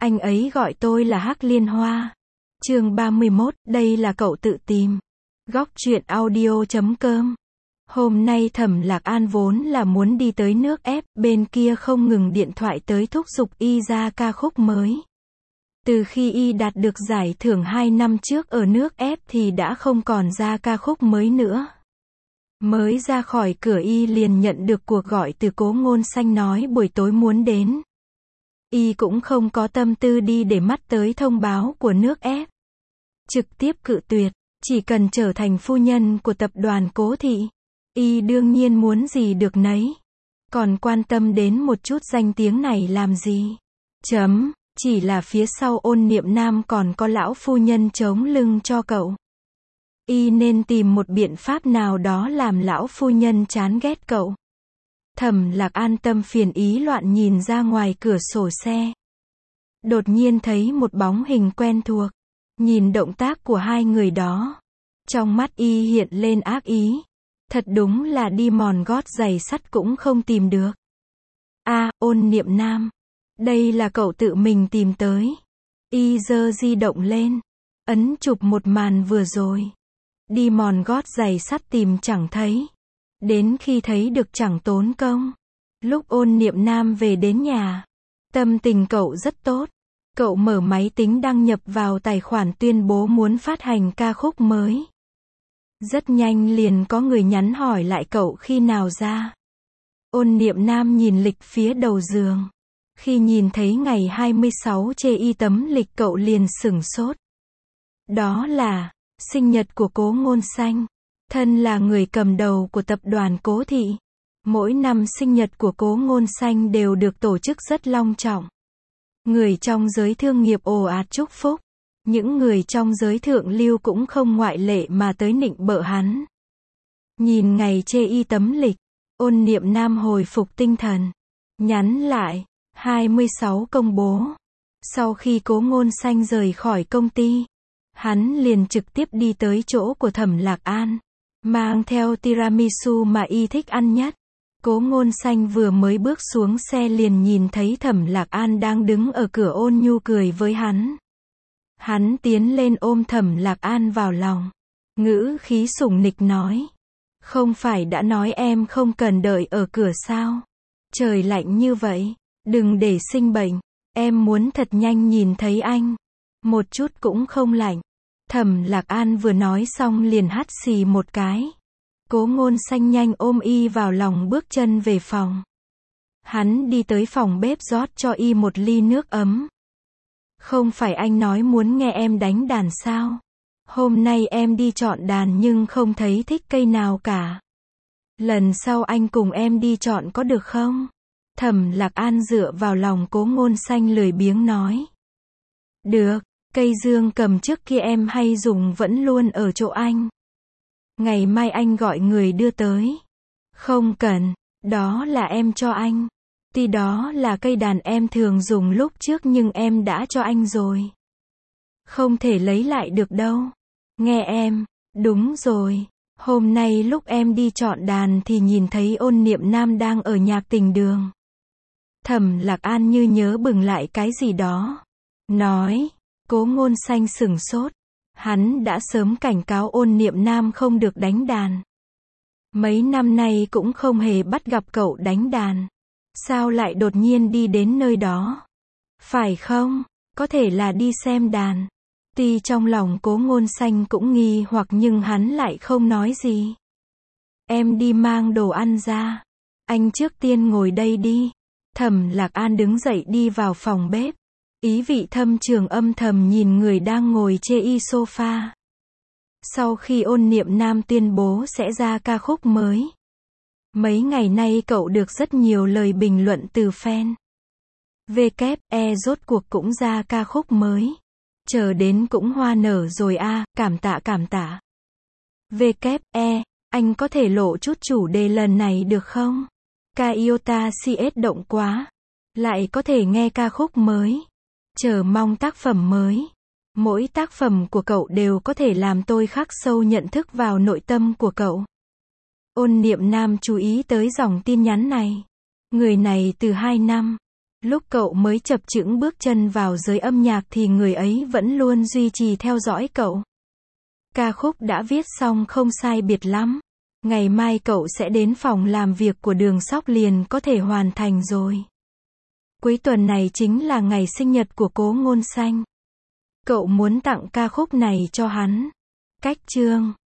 Anh ấy gọi tôi là Hắc Liên Hoa. Chương 31, đây là cậu tự tìm. Góc truyện audio.com. Hôm nay Thẩm Lạc An vốn là muốn đi tới nước ép, bên kia không ngừng điện thoại tới thúc giục y ra ca khúc mới. Từ khi y đạt được giải thưởng 2 năm trước ở nước ép thì đã không còn ra ca khúc mới nữa. Mới ra khỏi cửa y liền nhận được cuộc gọi từ Cố Ngôn Xanh nói buổi tối muốn đến. Y cũng không có tâm tư đi để mắt tới thông báo của nước ép. Trực tiếp cự tuyệt, chỉ cần trở thành phu nhân của tập đoàn Cố Thị. Y đương nhiên muốn gì được nấy. Còn quan tâm đến một chút danh tiếng này làm gì? Chỉ là phía sau Ôn Niệm Nam còn có lão phu nhân chống lưng cho cậu. Y nên tìm một biện pháp nào đó làm lão phu nhân chán ghét cậu. Thẩm Lạc An tâm phiền ý loạn nhìn ra ngoài cửa sổ xe. Đột nhiên thấy một bóng hình quen thuộc. Nhìn động tác của hai người đó. Trong mắt y hiện lên ác ý. Thật đúng là đi mòn gót giày sắt cũng không tìm được. Ôn Niệm Nam. Đây là cậu tự mình tìm tới. Y giơ di động lên. Ấn chụp một màn vừa rồi. Đi mòn gót giày sắt tìm chẳng thấy. Đến khi thấy được chẳng tốn công. Lúc Ôn Niệm Nam về đến nhà. Tâm tình cậu rất tốt. Cậu mở máy tính đăng nhập vào tài khoản tuyên bố muốn phát hành ca khúc mới. Rất nhanh liền có người nhắn hỏi lại cậu khi nào ra. Ôn Niệm Nam nhìn lịch phía đầu giường. Khi nhìn thấy ngày 26 chê y tấm lịch cậu liền sửng sốt. Đó là sinh nhật của Cố Ngôn Xanh. Thân là người cầm đầu của tập đoàn Cố Thị. Mỗi năm sinh nhật của Cố Ngôn Xanh đều được tổ chức rất long trọng. Người trong giới thương nghiệp ồ ạt chúc phúc. Những người trong giới thượng lưu cũng không ngoại lệ mà tới nịnh bợ hắn. Nhìn ngày chê y tấm lịch, Ôn Niệm Nam hồi phục tinh thần. Nhắn lại, 26 công bố. Sau khi Cố Ngôn Xanh rời khỏi công ty, hắn liền trực tiếp đi tới chỗ của Thẩm Lạc An. Mang theo tiramisu mà y thích ăn nhất. Cố Ngôn Xanh vừa mới bước xuống xe liền nhìn thấy Thẩm Lạc An đang đứng ở cửa ôn nhu cười với hắn. Hắn tiến lên ôm Thẩm Lạc An vào lòng. Ngữ khí sủng nịch nói. Không phải đã nói em không cần đợi ở cửa sao? Trời lạnh như vậy. Đừng để sinh bệnh. Em muốn thật nhanh nhìn thấy anh. Một chút cũng không lạnh. Thẩm Lạc An vừa nói xong liền hắt xì một cái. Cố Ngôn Xanh nhanh ôm y vào lòng bước chân về phòng. Hắn đi tới phòng bếp rót cho y một ly nước ấm. Không phải anh nói muốn nghe em đánh đàn sao? Hôm nay em đi chọn đàn nhưng không thấy thích cây nào cả. Lần sau anh cùng em đi chọn có được không? Thẩm Lạc An dựa vào lòng Cố Ngôn Xanh lười biếng nói. Được, cây dương cầm trước kia em hay dùng vẫn luôn ở chỗ anh. Ngày mai anh gọi người đưa tới. Không cần, đó là em cho anh. Tuy đó là cây đàn em thường dùng lúc trước nhưng em đã cho anh rồi. Không thể lấy lại được đâu. Nghe em, đúng rồi. Hôm nay lúc em đi chọn đàn thì nhìn thấy Ôn Niệm Nam đang ở nhạc tình đường. Thẩm Lạc An như nhớ bừng lại cái gì đó. Nói, Cố Ngôn Xanh sửng sốt. Hắn đã sớm cảnh cáo Ôn Niệm Nam không được đánh đàn. Mấy năm nay cũng không hề bắt gặp cậu đánh đàn. Sao lại đột nhiên đi đến nơi đó? Phải không? Có thể là đi xem đàn. Tuy trong lòng Cố Ngôn Xanh cũng nghi hoặc nhưng hắn lại không nói gì. Em đi mang đồ ăn ra. Anh trước tiên ngồi đây đi. Thẩm Lạc An đứng dậy đi vào phòng bếp. Ý vị thâm trường âm thầm nhìn người đang ngồi chê y sofa. Sau khi Ôn Niệm Nam tuyên bố sẽ ra ca khúc mới. Mấy ngày nay cậu được rất nhiều lời bình luận từ fan. Rốt cuộc cũng ra ca khúc mới. Chờ đến cũng hoa nở rồi cảm tạ. Anh có thể lộ chút chủ đề lần này được không? Kaiota CS động quá. Lại có thể nghe ca khúc mới. Chờ mong tác phẩm mới. Mỗi tác phẩm của cậu đều có thể làm tôi khắc sâu nhận thức vào nội tâm của cậu. Ôn Niệm Nam chú ý tới dòng tin nhắn này. Người này từ 2 năm. Lúc cậu mới chập chững bước chân vào giới âm nhạc thì người ấy vẫn luôn duy trì theo dõi cậu. Ca khúc đã viết xong không sai biệt lắm. Ngày mai cậu sẽ đến phòng làm việc của Đường Sóc liền có thể hoàn thành rồi. Cuối tuần này chính là ngày sinh nhật của Cố Ngôn Xanh. Cậu muốn tặng ca khúc này cho hắn. Cách chương